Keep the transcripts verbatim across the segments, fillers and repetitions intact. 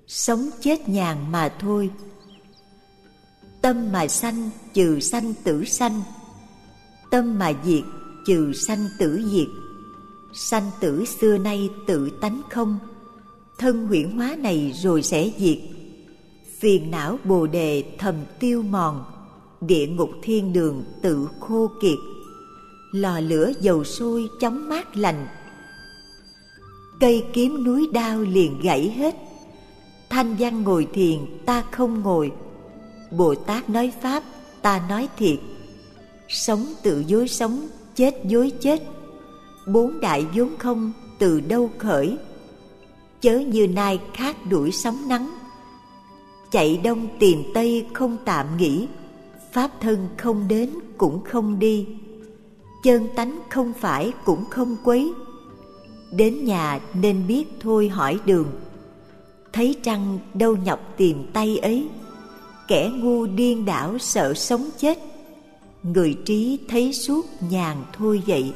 sống chết nhàn mà thôi. Tâm mà sanh trừ sanh tử sanh, tâm mà diệt trừ sanh tử diệt. Sanh tử xưa nay tự tánh không, thân huyễn hóa này rồi sẽ diệt. Phiền não bồ đề thầm tiêu mòn, địa ngục thiên đường tự khô kiệt. Lò lửa dầu sôi chóng mát lành, cây kiếm núi đao liền gãy hết. Thanh văn ngồi thiền ta không ngồi, Bồ Tát nói pháp ta nói thiệt. Sống tự dối sống, chết dối chết, bốn đại vốn không từ đâu khởi. Chớ như nai khát đuổi sóng nắng, chạy đông tìm tây không tạm nghỉ. Pháp thân không đến cũng không đi, chân tánh không phải cũng không quấy. Đến nhà nên biết thôi hỏi đường, thấy trăng đâu nhọc tìm tay ấy. Kẻ ngu điên đảo sợ sống chết, người trí thấy suốt nhàn thôi vậy.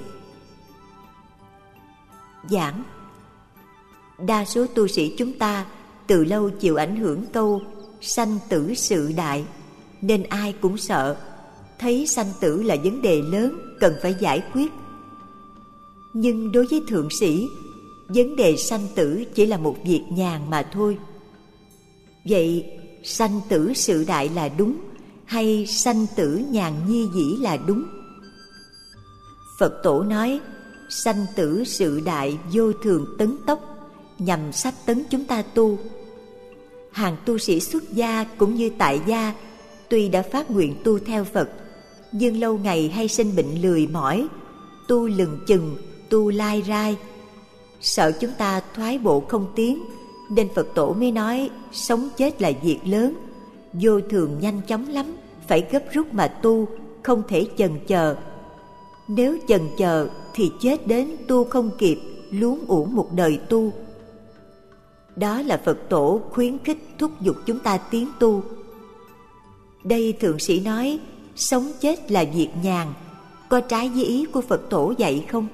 Giảng: đa số tu sĩ chúng ta từ lâu chịu ảnh hưởng câu sanh tử sự đại, nên ai cũng sợ, thấy sanh tử là vấn đề lớn cần phải giải quyết. Nhưng đối với thượng sĩ, vấn đề sanh tử chỉ là một việc nhàn mà thôi. Vậy sanh tử sự đại là đúng, hay sanh tử nhàn nhi dĩ là đúng? Phật tổ nói sanh tử sự đại vô thường tấn tốc, nhằm sách tấn chúng ta tu. Hàng tu sĩ xuất gia cũng như tại gia, tuy đã phát nguyện tu theo Phật, nhưng lâu ngày hay sinh bệnh lười mỏi, tu lừng chừng, tu lai rai. Sợ chúng ta thoái bộ không tiến, nên Phật tổ mới nói sống chết là việc lớn, vô thường nhanh chóng lắm, phải gấp rút mà tu, không thể chần chờ. Nếu chần chờ thì chết đến tu không kịp, luống uổng một đời tu. Đó là Phật tổ khuyến khích thúc giục chúng ta tiến tu. Đây thượng sĩ nói sống chết là việc nhàn, có trái với ý của Phật tổ dạy không?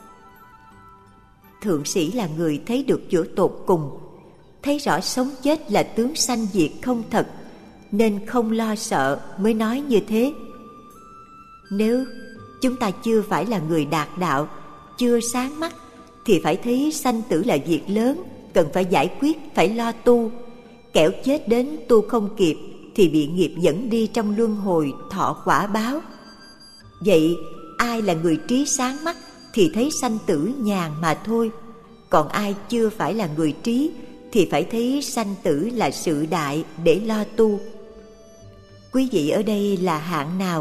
Thượng sĩ là người thấy được chỗ tột cùng, thấy rõ sống chết là tướng sanh diệt không thật, nên không lo sợ mới nói như thế. Nếu chúng ta chưa phải là người đạt đạo, chưa sáng mắt, thì phải thấy sanh tử là việc lớn, cần phải giải quyết, phải lo tu. Kẻo chết đến tu không kịp thì bị nghiệp dẫn đi trong luân hồi thọ quả báo. Vậy ai là người trí sáng mắt thì thấy sanh tử nhàn mà thôi. Còn ai chưa phải là người trí thì phải thấy sanh tử là sự đại để lo tu. Quý vị ở đây là hạng nào?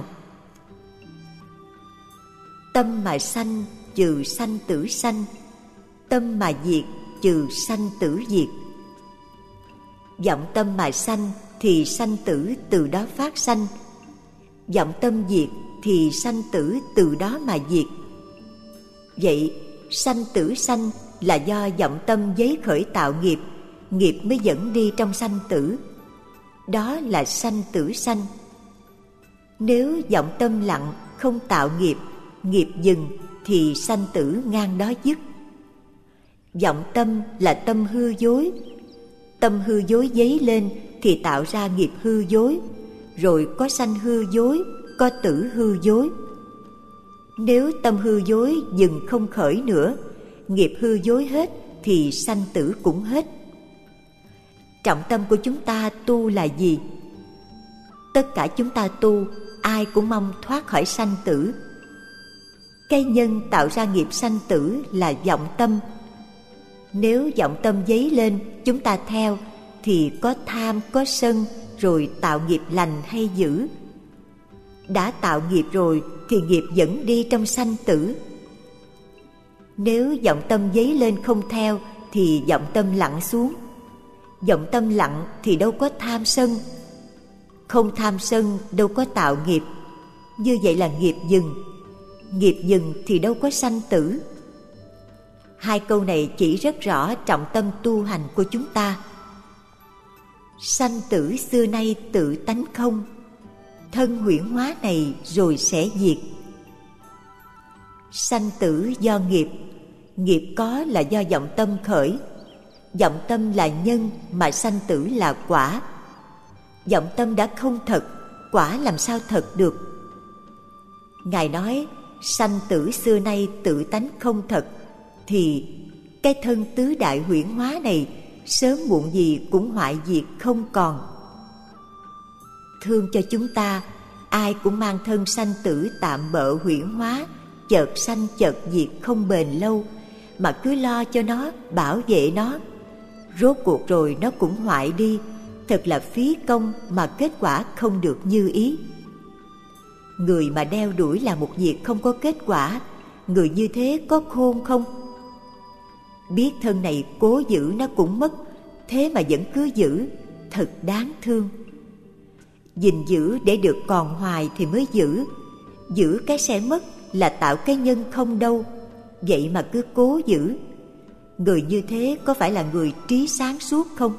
Tâm mà sanh trừ sanh tử sanh, tâm mà diệt trừ sanh tử diệt. Vọng tâm mà sanh thì sanh tử từ đó phát sanh, vọng tâm diệt thì sanh tử từ đó mà diệt. Vậy sanh tử sanh là do vọng tâm giấy khởi tạo nghiệp, nghiệp mới dẫn đi trong sanh tử. Đó là sanh tử sanh. Nếu vọng tâm lặng không tạo nghiệp, nghiệp dừng thì sanh tử ngang đó dứt. Vọng tâm là tâm hư dối, tâm hư dối dấy lên thì tạo ra nghiệp hư dối, rồi có sanh hư dối, có tử hư dối. Nếu tâm hư dối dừng không khởi nữa, nghiệp hư dối hết thì sanh tử cũng hết. Trọng tâm của chúng ta tu là gì? Tất cả chúng ta tu, ai cũng mong thoát khỏi sanh tử. Cái nhân tạo ra nghiệp sanh tử là vọng tâm. Nếu vọng tâm dấy lên, chúng ta theo, thì có tham, có sân, rồi tạo nghiệp lành hay dữ. Đã tạo nghiệp rồi thì nghiệp dẫn đi trong sanh tử. Nếu vọng tâm dấy lên không theo thì vọng tâm lặng xuống. Vọng tâm lặng thì đâu có tham sân, không tham sân đâu có tạo nghiệp. Như vậy là nghiệp dừng. Nghiệp dừng thì đâu có sanh tử. Hai câu này chỉ rất rõ trọng tâm tu hành của chúng ta. Sanh tử xưa nay tự tánh không, thân huyễn hóa này rồi sẽ diệt. Sanh tử do nghiệp, nghiệp có là do vọng tâm khởi. vọng tâm là nhân mà sanh tử là quả. Vọng tâm đã không thật, quả làm sao thật được? Ngài nói sanh tử xưa nay tự tánh không thật, thì cái thân tứ đại huyễn hóa này sớm muộn gì cũng hoại diệt không còn. Thương cho chúng ta, ai cũng mang thân sanh tử tạm bợ huyễn hóa, chợt sanh chợt diệt không bền lâu, mà cứ lo cho nó, bảo vệ nó. Rốt cuộc rồi nó cũng hoại đi, thật là phí công mà kết quả không được như ý. Người mà đeo đuổi là một việc không có kết quả, người như thế có khôn không? Biết thân này cố giữ nó cũng mất, thế mà vẫn cứ giữ, thật đáng thương. Gìn giữ để được còn hoài thì mới giữ, giữ cái sẽ mất là tạo cái nhân không đâu, vậy mà cứ cố giữ. Người như thế có phải là người trí sáng suốt không?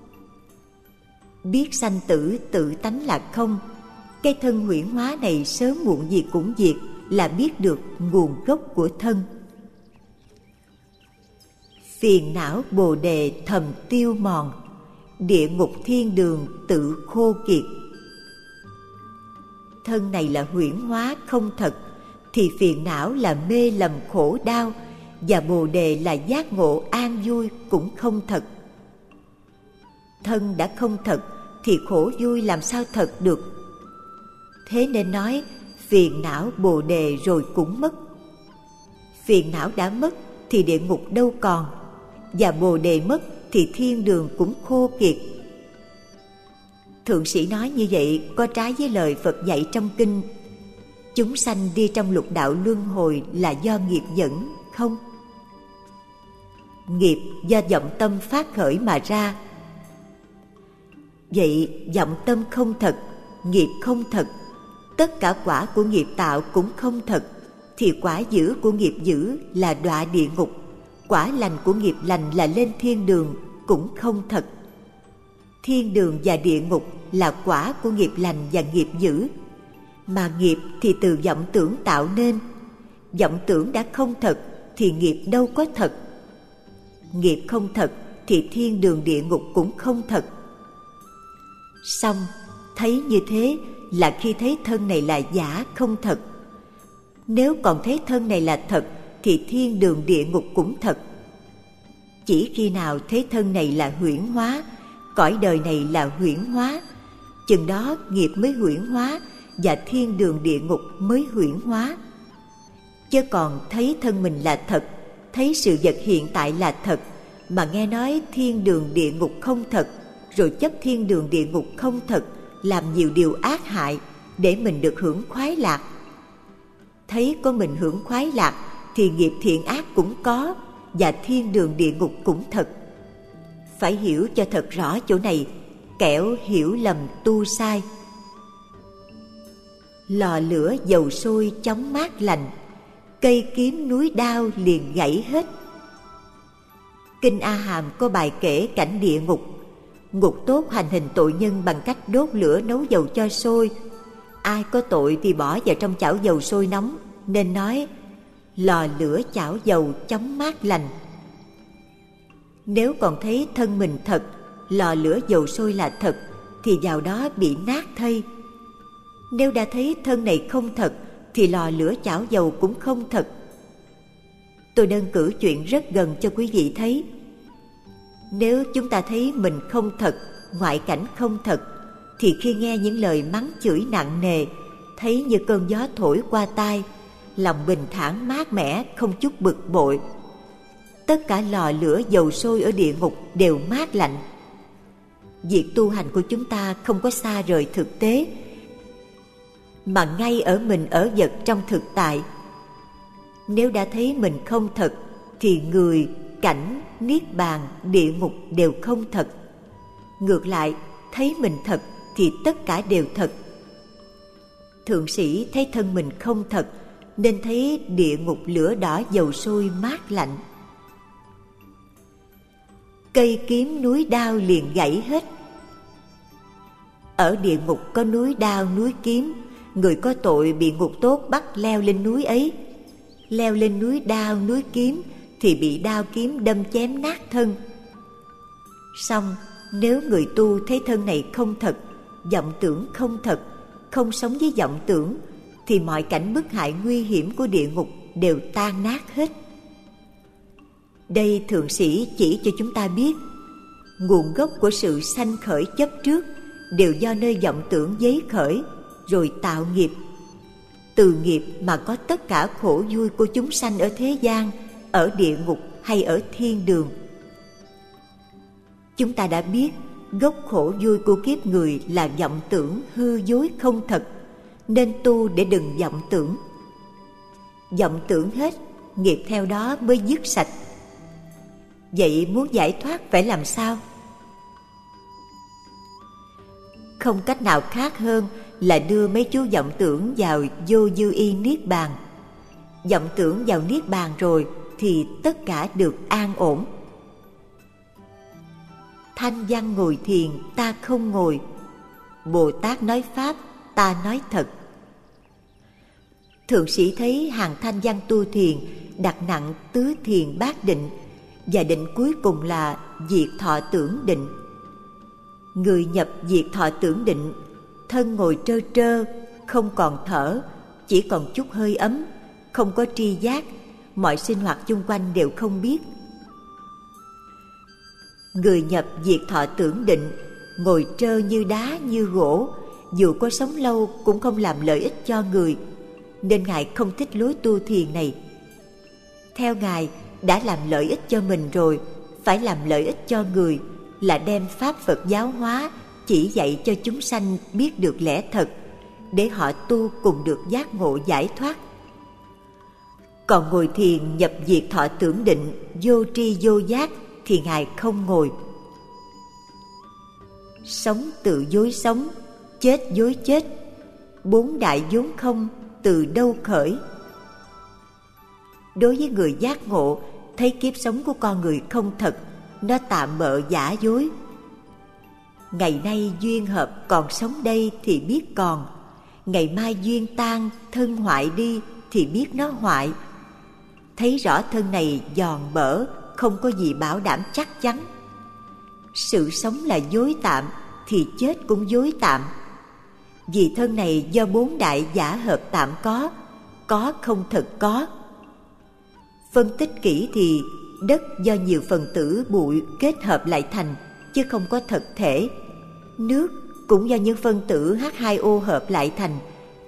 Biết sanh tử tự tánh là không, cái thân huyễn hóa này sớm muộn gì cũng diệt, là biết được nguồn gốc của thân. Phiền não bồ đề thầm tiêu mòn, địa ngục thiên đường tự khô kiệt. Thân này là huyễn hóa không thật, thì phiền não là mê lầm khổ đau, và bồ đề là giác ngộ an vui cũng không thật. Thân đã không thật thì khổ vui làm sao thật được? Thế nên nói phiền não bồ đề rồi cũng mất. Phiền não đã mất thì địa ngục đâu còn, và bồ đề mất thì thiên đường cũng khô kiệt. Thượng sĩ nói như vậy có trái với lời Phật dạy trong kinh chúng sanh đi trong lục đạo luân hồi là do nghiệp dẫn không? Nghiệp do vọng tâm phát khởi mà ra. Vậy vọng tâm không thật, nghiệp không thật, tất cả quả của nghiệp tạo cũng không thật, thì quả dữ của nghiệp dữ là đọa địa ngục, quả lành của nghiệp lành là lên thiên đường cũng không thật. Thiên đường và địa ngục là quả của nghiệp lành và nghiệp dữ, mà nghiệp thì từ vọng tưởng tạo nên. Vọng tưởng đã không thật thì nghiệp đâu có thật. Nghiệp không thật thì thiên đường địa ngục cũng không thật. Xong, thấy như thế là khi thấy thân này là giả không thật. Nếu còn thấy thân này là thật thì thiên đường địa ngục cũng thật. Chỉ khi nào thấy thân này là huyễn hóa, cõi đời này là huyễn hóa, chừng đó nghiệp mới huyễn hóa và thiên đường địa ngục mới huyễn hóa. Chứ còn thấy thân mình là thật, thấy sự vật hiện tại là thật, mà nghe nói thiên đường địa ngục không thật, rồi chấp thiên đường địa ngục không thật, làm nhiều điều ác hại để mình được hưởng khoái lạc. Thấy có mình hưởng khoái lạc thì nghiệp thiện ác cũng có, và thiên đường địa ngục cũng thật. Phải hiểu cho thật rõ chỗ này, kẻo hiểu lầm tu sai. Lò lửa dầu sôi chóng mát lành, cây kiếm núi đao liền gãy hết. Kinh A Hàm có bài kể cảnh địa ngục. Ngục tốt hành hình tội nhân bằng cách đốt lửa nấu dầu cho sôi. Ai có tội thì bỏ vào trong chảo dầu sôi nóng, nên nói lò lửa chảo dầu chóng mát lành. Nếu còn thấy thân mình thật, lò lửa dầu sôi là thật, thì vào đó bị nát thây. Nếu đã thấy thân này không thật thì lò lửa chảo dầu cũng không thật. Tôi đơn cử chuyện rất gần cho quý vị thấy. Nếu chúng ta thấy mình không thật, ngoại cảnh không thật, thì khi nghe những lời mắng chửi nặng nề, thấy như cơn gió thổi qua tai, lòng bình thản mát mẻ, không chút bực bội. Tất cả lò lửa dầu sôi ở địa ngục đều mát lạnh. Việc tu hành của chúng ta không có xa rời thực tế, mà ngay ở mình ở vật trong thực tại. Nếu đã thấy mình không thật, thì người, cảnh, niết bàn, địa ngục đều không thật. Ngược lại, thấy mình thật thì tất cả đều thật. Thượng sĩ thấy thân mình không thật, nên thấy địa ngục lửa đỏ dầu sôi mát lạnh. Cây kiếm núi đao liền gãy hết. Ở địa ngục có núi đao núi kiếm, người có tội bị ngục tốt bắt leo lên núi ấy. Leo lên núi đao núi kiếm thì bị đao kiếm đâm chém nát thân. Song nếu người tu thấy thân này không thật, vọng tưởng không thật, không sống với vọng tưởng, thì mọi cảnh bức hại nguy hiểm của địa ngục đều tan nát hết. Đây thượng sĩ chỉ cho chúng ta biết, nguồn gốc của sự sanh khởi chấp trước đều do nơi vọng tưởng giấy khởi, rồi tạo nghiệp. Từ nghiệp mà có tất cả khổ vui của chúng sanh ở thế gian, ở địa ngục hay ở thiên đường. Chúng ta đã biết gốc khổ vui của kiếp người là vọng tưởng hư dối không thật, nên tu để đừng vọng tưởng. Vọng tưởng hết, nghiệp theo đó mới dứt sạch. Vậy muốn giải thoát phải làm sao? Không cách nào khác hơn là đưa mấy chú vọng tưởng vào vô dư y niết bàn. Vọng tưởng vào niết bàn rồi thì tất cả được an ổn. Thanh văn ngồi thiền ta không ngồi, Bồ Tát nói pháp ta nói thật. Thượng sĩ thấy hàng thanh văn tu thiền đặt nặng tứ thiền bát định, và định cuối cùng là diệt thọ tưởng định. Người nhập diệt thọ tưởng định, thân ngồi trơ trơ, không còn thở, chỉ còn chút hơi ấm, không có tri giác, mọi sinh hoạt chung quanh đều không biết. Người nhập diệt thọ tưởng định, ngồi trơ như đá như gỗ, dù có sống lâu cũng không làm lợi ích cho người, nên Ngài không thích lối tu thiền này. Theo Ngài, đã làm lợi ích cho mình rồi, phải làm lợi ích cho người, là đem Pháp Phật giáo hóa, chỉ dạy cho chúng sanh biết được lẽ thật, để họ tu cùng được giác ngộ giải thoát. Còn ngồi thiền nhập diệt thọ tưởng định, vô tri vô giác, thì Ngài không ngồi. Sống tự dối sống, chết dối chết, bốn đại vốn không, từ đâu khởi? Đối với người giác ngộ, thấy kiếp sống của con người không thật, nó tạm bợ giả dối. Ngày nay duyên hợp còn sống đây thì biết còn, ngày mai duyên tan thân hoại đi thì biết nó hoại. Thấy rõ thân này giòn bở, không có gì bảo đảm chắc chắn. Sự sống là dối tạm thì chết cũng dối tạm. Vì thân này do bốn đại giả hợp tạm có, có không thật có. Phân tích kỹ thì đất do nhiều phần tử bụi kết hợp lại thành, chứ không có thật thể. Nước cũng do những phân tử H hai O hợp lại thành,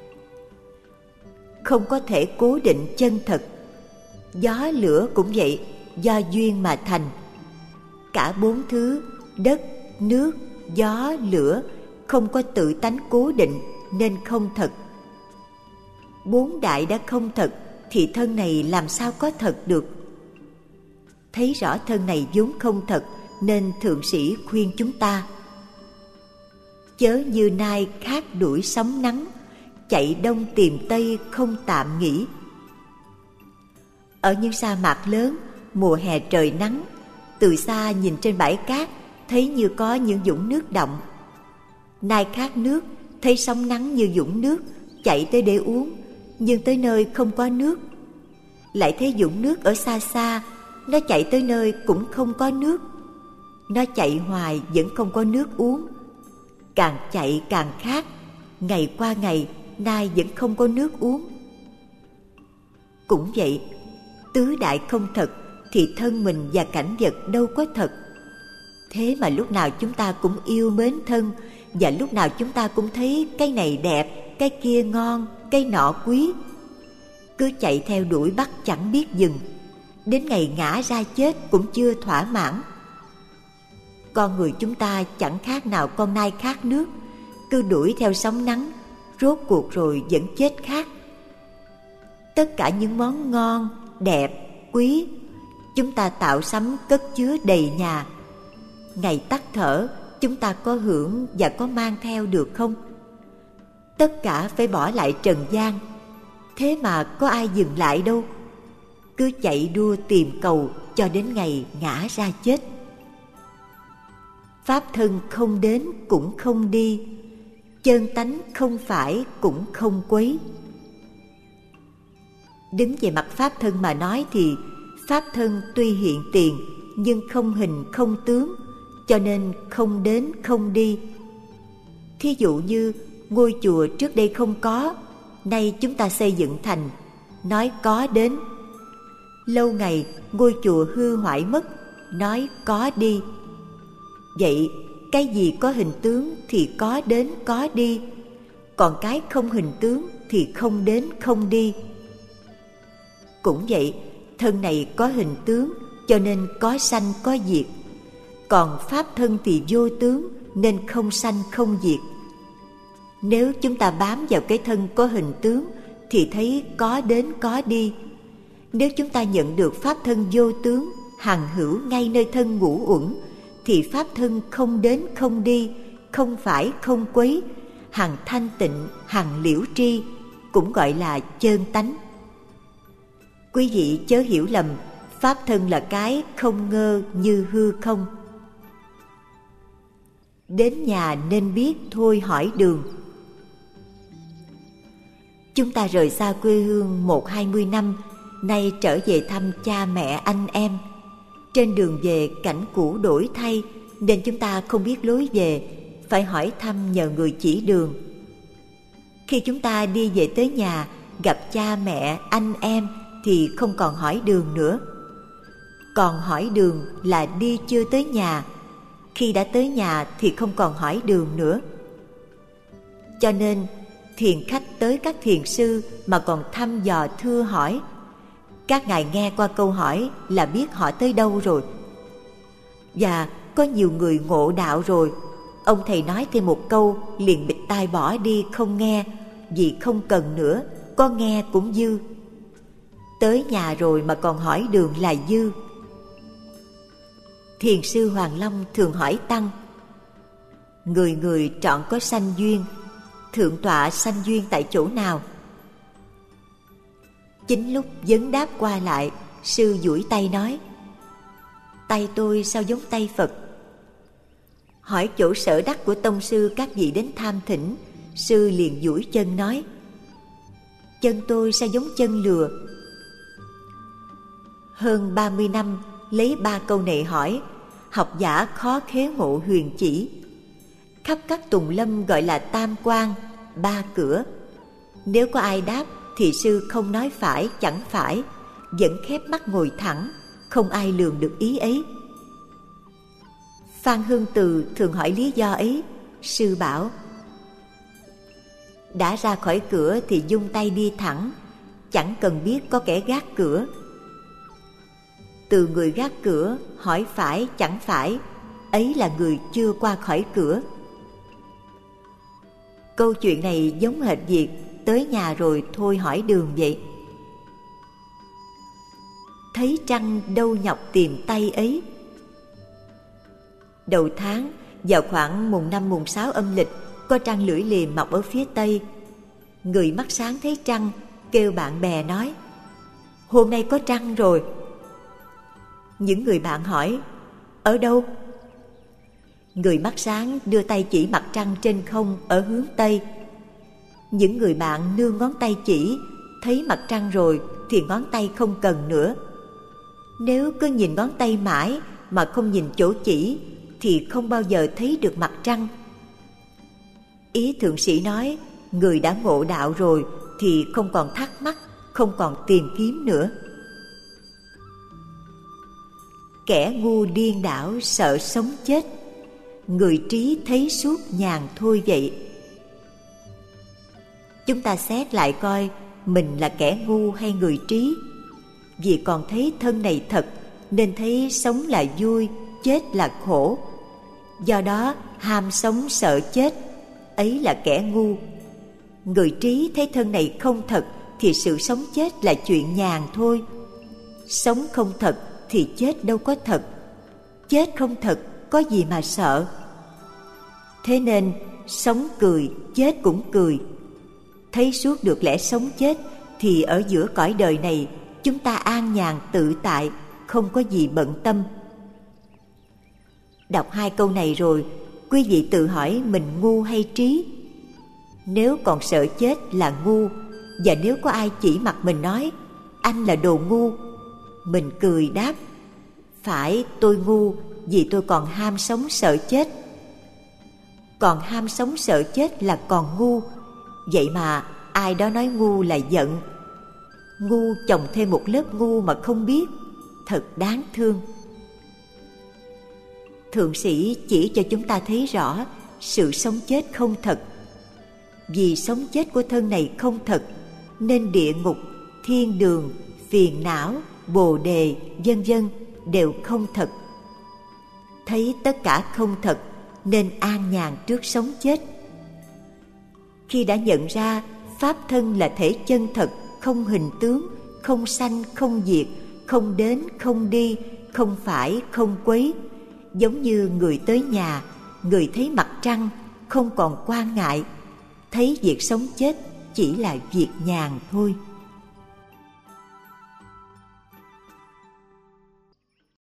không có thể cố định chân thật. Gió lửa cũng vậy, do duyên mà thành. Cả bốn thứ đất, nước, gió, lửa không có tự tánh cố định nên không thật. Bốn đại đã không thật thì thân này làm sao có thật được? Thấy rõ thân này vốn không thật, nên thượng sĩ khuyên chúng ta: chớ như nai khát đuổi sóng nắng, chạy đông tìm tây không tạm nghỉ. Ở những sa mạc lớn, mùa hè trời nắng, từ xa nhìn trên bãi cát thấy như có những vũng nước động. Nai khát nước, thấy sóng nắng như vũng nước, chạy tới để uống, nhưng tới nơi không có nước. Lại thấy vũng nước ở xa xa, nó chạy tới nơi cũng không có nước. Nó chạy hoài vẫn không có nước uống. Càng chạy càng khát, ngày qua ngày nai vẫn không có nước uống. Cũng vậy, tứ đại không thật thì thân mình và cảnh vật đâu có thật. Thế mà lúc nào chúng ta cũng yêu mến thân, và lúc nào chúng ta cũng thấy cái này đẹp, cái kia ngon, cái nọ quý. Cứ chạy theo đuổi bắt chẳng biết dừng, đến ngày ngã ra chết cũng chưa thỏa mãn. Con người chúng ta chẳng khác nào con nai khát nước, cứ đuổi theo sóng nắng, rốt cuộc rồi vẫn chết khát. Tất cả những món ngon, đẹp, quý, chúng ta tạo sắm cất chứa đầy nhà. Ngày tắt thở, chúng ta có hưởng và có mang theo được không? Tất cả phải bỏ lại trần gian. Thế mà có ai dừng lại đâu. Cứ chạy đua tìm cầu cho đến ngày ngã ra chết. Pháp thân không đến cũng không đi, chân tánh không phải cũng không quấy. Đứng về mặt pháp thân mà nói thì pháp thân tuy hiện tiền nhưng không hình không tướng, cho nên không đến không đi. Thí dụ như ngôi chùa trước đây không có, nay chúng ta xây dựng thành, nói có đến. Lâu ngày ngôi chùa hư hoại mất, nói có đi. Vậy cái gì có hình tướng thì có đến có đi, còn cái không hình tướng thì không đến không đi. Cũng vậy, thân này có hình tướng cho nên có sanh có diệt, còn pháp thân thì vô tướng nên không sanh không diệt. Nếu chúng ta bám vào cái thân có hình tướng thì thấy có đến có đi. Nếu chúng ta nhận được pháp thân vô tướng hằng hữu ngay nơi thân ngũ uẩn, thì pháp thân không đến không đi, không phải không quấy, hằng thanh tịnh, hằng liễu tri, cũng gọi là chơn tánh. Quý vị chớ hiểu lầm, pháp thân là cái không ngơ như hư không. Đến nhà nên biết thôi hỏi đường. Chúng ta rời xa quê hương một hai mươi năm, nay trở về thăm cha mẹ anh em. Trên đường về cảnh cũ đổi thay, nên chúng ta không biết lối về, phải hỏi thăm nhờ người chỉ đường. Khi chúng ta đi về tới nhà, gặp cha mẹ anh em thì không còn hỏi đường nữa. Còn hỏi đường là đi chưa tới nhà, khi đã tới nhà thì không còn hỏi đường nữa. Cho nên thiền khách tới các thiền sư mà còn thăm dò thưa hỏi, các ngài nghe qua câu hỏi là biết họ tới đâu rồi. Và có nhiều người ngộ đạo rồi, ông thầy nói thêm một câu liền bịt tai bỏ đi không nghe, vì không cần nữa, có nghe cũng dư. Tới nhà rồi mà còn hỏi đường là dư. Thiền sư Hoàng Long thường hỏi tăng: người người trọn có sanh duyên, thượng tọa sanh duyên tại chỗ nào? Chính lúc vấn đáp qua lại, sư duỗi tay nói: tay tôi sao giống tay Phật? Hỏi chỗ sở đắc của tông sư các vị đến tham thỉnh, sư liền duỗi chân nói: chân tôi sao giống chân lừa? Hơn ba mươi năm lấy ba câu này hỏi, học giả khó khế ngộ huyền chỉ. Khắp các tùng lâm gọi là tam quan, ba cửa. Nếu có ai đáp thì sư không nói phải chẳng phải, vẫn khép mắt ngồi thẳng, không ai lường được ý ấy. Phan Hương Từ thường hỏi lý do ấy, sư bảo: đã ra khỏi cửa thì dung tay đi thẳng, chẳng cần biết có kẻ gác cửa. Từ người gác cửa hỏi phải chẳng phải, ấy là người chưa qua khỏi cửa. Câu chuyện này giống hệt việc tới nhà rồi thôi hỏi đường vậy. Thấy trăng đâu nhọc tìm tay ấy. Đầu tháng, vào khoảng mùng năm mùng sáu âm lịch, có trăng lưỡi liềm mọc ở phía tây. Người mắt sáng thấy trăng, kêu bạn bè nói: hôm nay có trăng rồi. Những người bạn hỏi: ở đâu? Người mắt sáng đưa tay chỉ mặt trăng trên không ở hướng tây. Những người bạn nương ngón tay chỉ, thấy mặt trăng rồi thì ngón tay không cần nữa. Nếu cứ nhìn ngón tay mãi mà không nhìn chỗ chỉ thì không bao giờ thấy được mặt trăng. Ý thượng sĩ nói, người đã ngộ đạo rồi thì không còn thắc mắc, không còn tìm kiếm nữa. Kẻ ngu điên đảo sợ sống chết, người trí thấy suốt nhàn thôi vậy. Chúng ta xét lại coi mình là kẻ ngu hay người trí. Vì còn thấy thân này thật nên thấy sống là vui, chết là khổ. Do đó ham sống sợ chết, ấy là kẻ ngu. Người trí thấy thân này không thật thì sự sống chết là chuyện nhàn thôi. Sống không thật thì chết đâu có thật. Chết không thật có gì mà sợ. Thế nên sống cười, chết cũng cười. Thấy suốt được lẽ sống chết thì ở giữa cõi đời này chúng ta an nhàn tự tại, không có gì bận tâm. Đọc hai câu này rồi, quý vị tự hỏi mình ngu hay trí? Nếu còn sợ chết là ngu, và nếu có ai chỉ mặt mình nói anh là đồ ngu, mình cười đáp: Phải, tôi ngu vì tôi còn ham sống sợ chết. Còn ham sống sợ chết là còn ngu. Vậy mà ai đó nói ngu là giận. Ngu chồng thêm một lớp ngu mà không biết, thật đáng thương. Thượng sĩ chỉ cho chúng ta thấy rõ sự sống chết không thật. Vì sống chết của thân này không thật, nên địa ngục, thiên đường, phiền não, bồ đề, vân vân đều không thật. Thấy tất cả không thật nên an nhàn trước sống chết. Khi đã nhận ra pháp thân là thể chân thật, không hình tướng, không sanh, không diệt, không đến, không đi, không phải, không quấy, giống như người tới nhà, người thấy mặt trăng, không còn quan ngại, thấy việc sống chết chỉ là việc nhàn thôi.